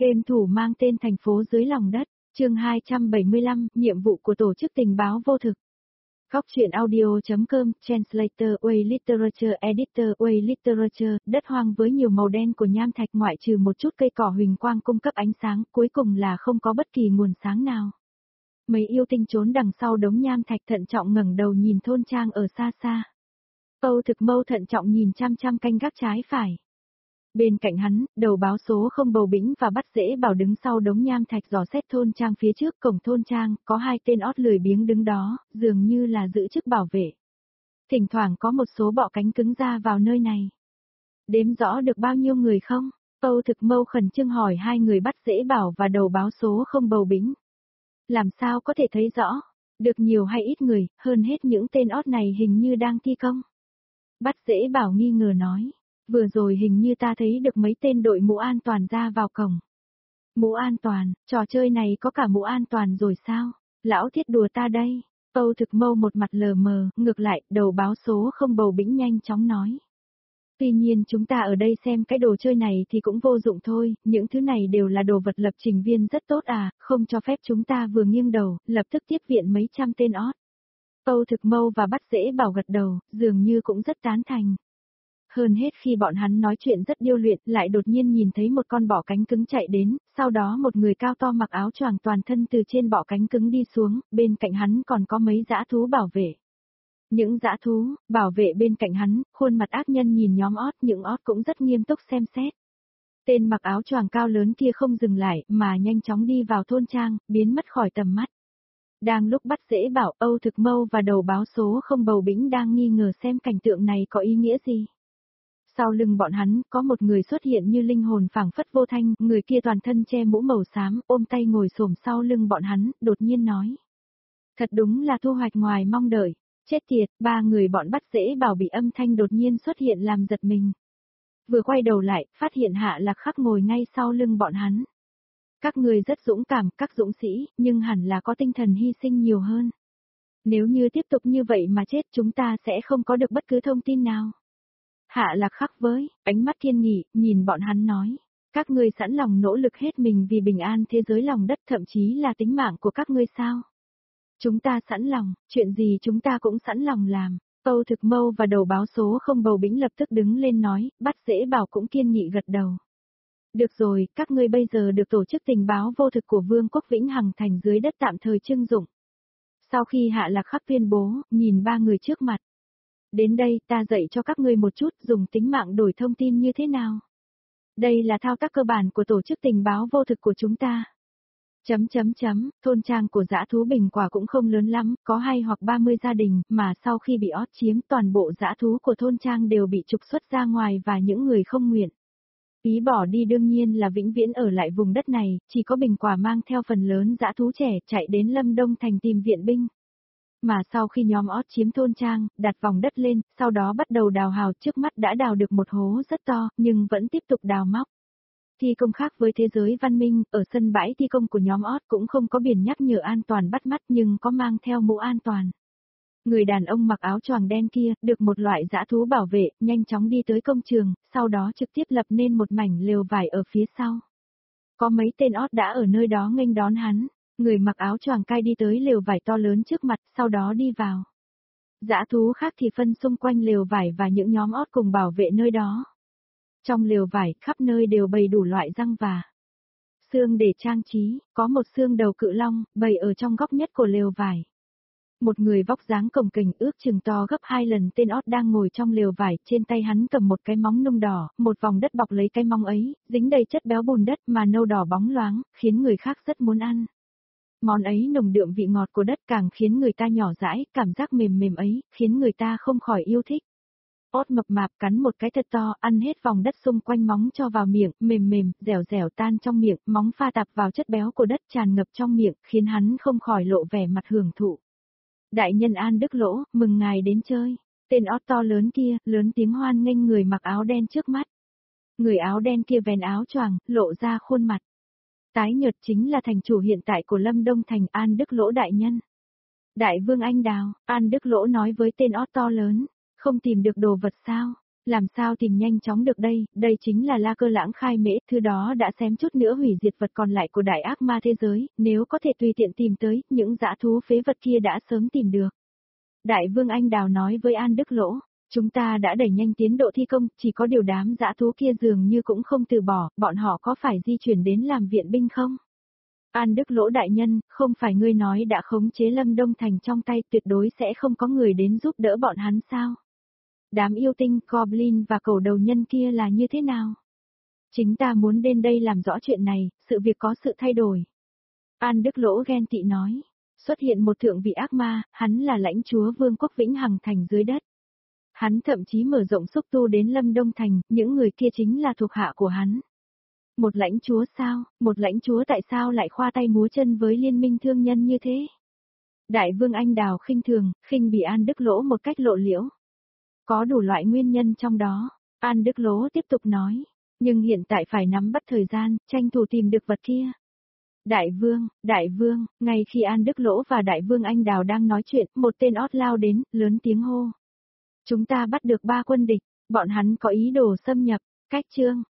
Game thủ mang tên thành phố dưới lòng đất, chương 275, nhiệm vụ của tổ chức tình báo vô thực. Góc truyện audio.com, Translator, Way Literature Editor, Way Literature, đất hoang với nhiều màu đen của nham thạch ngoại trừ một chút cây cỏ huỳnh quang cung cấp ánh sáng, cuối cùng là không có bất kỳ nguồn sáng nào. Mấy yêu tinh trốn đằng sau đống nham thạch thận trọng ngẩng đầu nhìn thôn trang ở xa xa. Âu Thực Mâu thận trọng nhìn chăm chăm canh gác trái phải. Bên cạnh hắn, đầu báo số không Bầu Bĩnh và Bắt Dễ Bảo đứng sau đống nham thạch dò xét thôn trang phía trước cổng thôn trang, có hai tên ót lười biếng đứng đó, dường như là giữ chức bảo vệ. Thỉnh thoảng có một số bọ cánh cứng ra vào nơi này. Đếm rõ được bao nhiêu người không? Âu Thực Mâu khẩn trương hỏi hai người Bắt Dễ Bảo và đầu báo số không Bầu Bĩnh. Làm sao có thể thấy rõ? Được nhiều hay ít người, hơn hết những tên ót này hình như đang thi công. Bắt Dễ Bảo nghi ngờ nói. Vừa rồi hình như ta thấy được mấy tên đội mũ an toàn ra vào cổng. Mũ an toàn, trò chơi này có cả mũ an toàn rồi sao? Lão thiết đùa ta đây. Âu Thực Mâu một mặt lờ mờ, ngược lại, đầu báo số không Bầu Bĩnh nhanh chóng nói. Tuy nhiên chúng ta ở đây xem cái đồ chơi này thì cũng vô dụng thôi, những thứ này đều là đồ vật lập trình viên rất tốt à, không cho phép chúng ta vừa nghiêng đầu, lập tức tiếp viện mấy trăm tên ót. Âu Thực Mâu và Bắt Dễ Bảo gật đầu, dường như cũng rất tán thành. Hơn hết khi bọn hắn nói chuyện rất điêu luyện, lại đột nhiên nhìn thấy một con bọ cánh cứng chạy đến, sau đó một người cao to mặc áo choàng toàn thân từ trên bọ cánh cứng đi xuống, bên cạnh hắn còn có mấy dã thú bảo vệ. Những dã thú, bảo vệ bên cạnh hắn, khuôn mặt ác nhân nhìn nhóm ót, những ót cũng rất nghiêm túc xem xét. Tên mặc áo choàng cao lớn kia không dừng lại, mà nhanh chóng đi vào thôn trang, biến mất khỏi tầm mắt. Đang lúc Bắt Dễ Bảo, Âu Thực Mâu và đầu báo số không Bầu Bĩnh đang nghi ngờ xem cảnh tượng này có ý nghĩa gì. Sau lưng bọn hắn, có một người xuất hiện như linh hồn phảng phất vô thanh, người kia toàn thân che mũ màu xám, ôm tay ngồi xổm sau lưng bọn hắn, đột nhiên nói. Thật đúng là thu hoạch ngoài mong đợi, chết tiệt, ba người bọn Bắt Dễ Bảo bị âm thanh đột nhiên xuất hiện làm giật mình. Vừa quay đầu lại, phát hiện Hạ Lạc Khắc ngồi ngay sau lưng bọn hắn. Các người rất dũng cảm, các dũng sĩ, nhưng hẳn là có tinh thần hy sinh nhiều hơn. Nếu như tiếp tục như vậy mà chết chúng ta sẽ không có được bất cứ thông tin nào. Hạ Lạc Khắc với, ánh mắt thiên nghị, nhìn bọn hắn nói. Các ngươi sẵn lòng nỗ lực hết mình vì bình an thế giới lòng đất thậm chí là tính mạng của các ngươi sao? Chúng ta sẵn lòng, chuyện gì chúng ta cũng sẵn lòng làm. Âu Thực Mâu và đầu báo số không Bầu Bĩnh lập tức đứng lên nói, Bắt Dễ Bảo cũng kiên nghị gật đầu. Được rồi, các ngươi bây giờ được tổ chức tình báo vô thực của Vương quốc Vĩnh Hằng thành dưới đất tạm thời trưng dụng. Sau khi Hạ Lạc Khắc tuyên bố, nhìn ba người trước mặt. Đến đây ta dạy cho các ngươi một chút dùng tính mạng đổi thông tin như thế nào. Đây là thao tác cơ bản của tổ chức tình báo vô thực của chúng ta. Thôn trang của dã thú Bình Quả cũng không lớn lắm, có 2 hoặc 30 gia đình, mà sau khi bị ót chiếm toàn bộ dã thú của thôn trang đều bị trục xuất ra ngoài và những người không nguyện. Ý bỏ đi đương nhiên là vĩnh viễn ở lại vùng đất này, chỉ có Bình Quả mang theo phần lớn dã thú trẻ chạy đến Lâm Đông Thành tìm viện binh. Mà sau khi nhóm ót chiếm thôn trang, đặt vòng đất lên, sau đó bắt đầu đào hào trước mắt đã đào được một hố rất to, nhưng vẫn tiếp tục đào móc. Thi công khác với thế giới văn minh, ở sân bãi thi công của nhóm ót cũng không có biển nhắc nhở an toàn bắt mắt nhưng có mang theo mũ an toàn. Người đàn ông mặc áo choàng đen kia, được một loại dã thú bảo vệ, nhanh chóng đi tới công trường, sau đó trực tiếp lập nên một mảnh lều vải ở phía sau. Có mấy tên ót đã ở nơi đó nghênh đón hắn. Người mặc áo choàng cai đi tới lều vải to lớn trước mặt, sau đó đi vào. Dã thú khác thì phân xung quanh lều vải và những nhóm ót cùng bảo vệ nơi đó. Trong lều vải, khắp nơi đều bày đủ loại răng và xương để trang trí, có một xương đầu cự long, bày ở trong góc nhất của lều vải. Một người vóc dáng cồng kềnh ước chừng to gấp 2 lần tên ót đang ngồi trong lều vải, trên tay hắn cầm một cái móng nung đỏ, một vòng đất bọc lấy cái móng ấy, dính đầy chất béo bùn đất mà nâu đỏ bóng loáng, khiến người khác rất muốn ăn. Món ấy nồng đượm vị ngọt của đất càng khiến người ta nhỏ dãi, cảm giác mềm mềm ấy, khiến người ta không khỏi yêu thích. Ót mập mạp cắn một cái thật to, ăn hết vòng đất xung quanh móng cho vào miệng, mềm mềm, dẻo dẻo tan trong miệng, móng pha tạp vào chất béo của đất tràn ngập trong miệng, khiến hắn không khỏi lộ vẻ mặt hưởng thụ. Đại nhân An Đức Lỗ, mừng ngài đến chơi. Tên ót to lớn kia, lớn tiếng hoan nghênh người mặc áo đen trước mắt. Người áo đen kia vén áo choàng, lộ ra khuôn mặt. Tái nhợt chính là thành chủ hiện tại của Lâm Đông Thành An Đức Lỗ đại nhân. Đại vương anh đào, An Đức Lỗ nói với tên ót to lớn, không tìm được đồ vật sao? Làm sao tìm nhanh chóng được đây, đây chính là La Cơ Lãng khai mễ, thứ đó đã xém chút nữa hủy diệt vật còn lại của đại ác ma thế giới, nếu có thể tùy tiện tìm tới, những dã thú phế vật kia đã sớm tìm được. Đại vương Anh Đào nói với An Đức Lỗ, chúng ta đã đẩy nhanh tiến độ thi công, chỉ có điều đám dã thú kia dường như cũng không từ bỏ, bọn họ có phải di chuyển đến làm viện binh không? An Đức Lỗ đại nhân, không phải ngươi nói đã khống chế Lâm Đông Thành trong tay, tuyệt đối sẽ không có người đến giúp đỡ bọn hắn sao? Đám yêu tinh, Goblin và cầu đầu nhân kia là như thế nào? Chính ta muốn đến đây làm rõ chuyện này, sự việc có sự thay đổi. An Đức Lỗ ghen tị nói, xuất hiện một thượng vị ác ma, hắn là lãnh chúa vương quốc Vĩnh Hằng Thành dưới đất. Hắn thậm chí mở rộng xúc tu đến Lâm Đông Thành, những người kia chính là thuộc hạ của hắn. Một lãnh chúa sao, một lãnh chúa tại sao lại khoa tay múa chân với liên minh thương nhân như thế? Đại vương Anh Đào khinh thường, khinh bỉ An Đức Lỗ một cách lộ liễu. Có đủ loại nguyên nhân trong đó, An Đức Lỗ tiếp tục nói, nhưng hiện tại phải nắm bắt thời gian, tranh thủ tìm được vật kia. Đại vương, ngay khi An Đức Lỗ và Đại vương Anh Đào đang nói chuyện, một tên ót lao đến, lớn tiếng hô. Chúng ta bắt được 3 quân địch, bọn hắn có ý đồ xâm nhập, cách chương.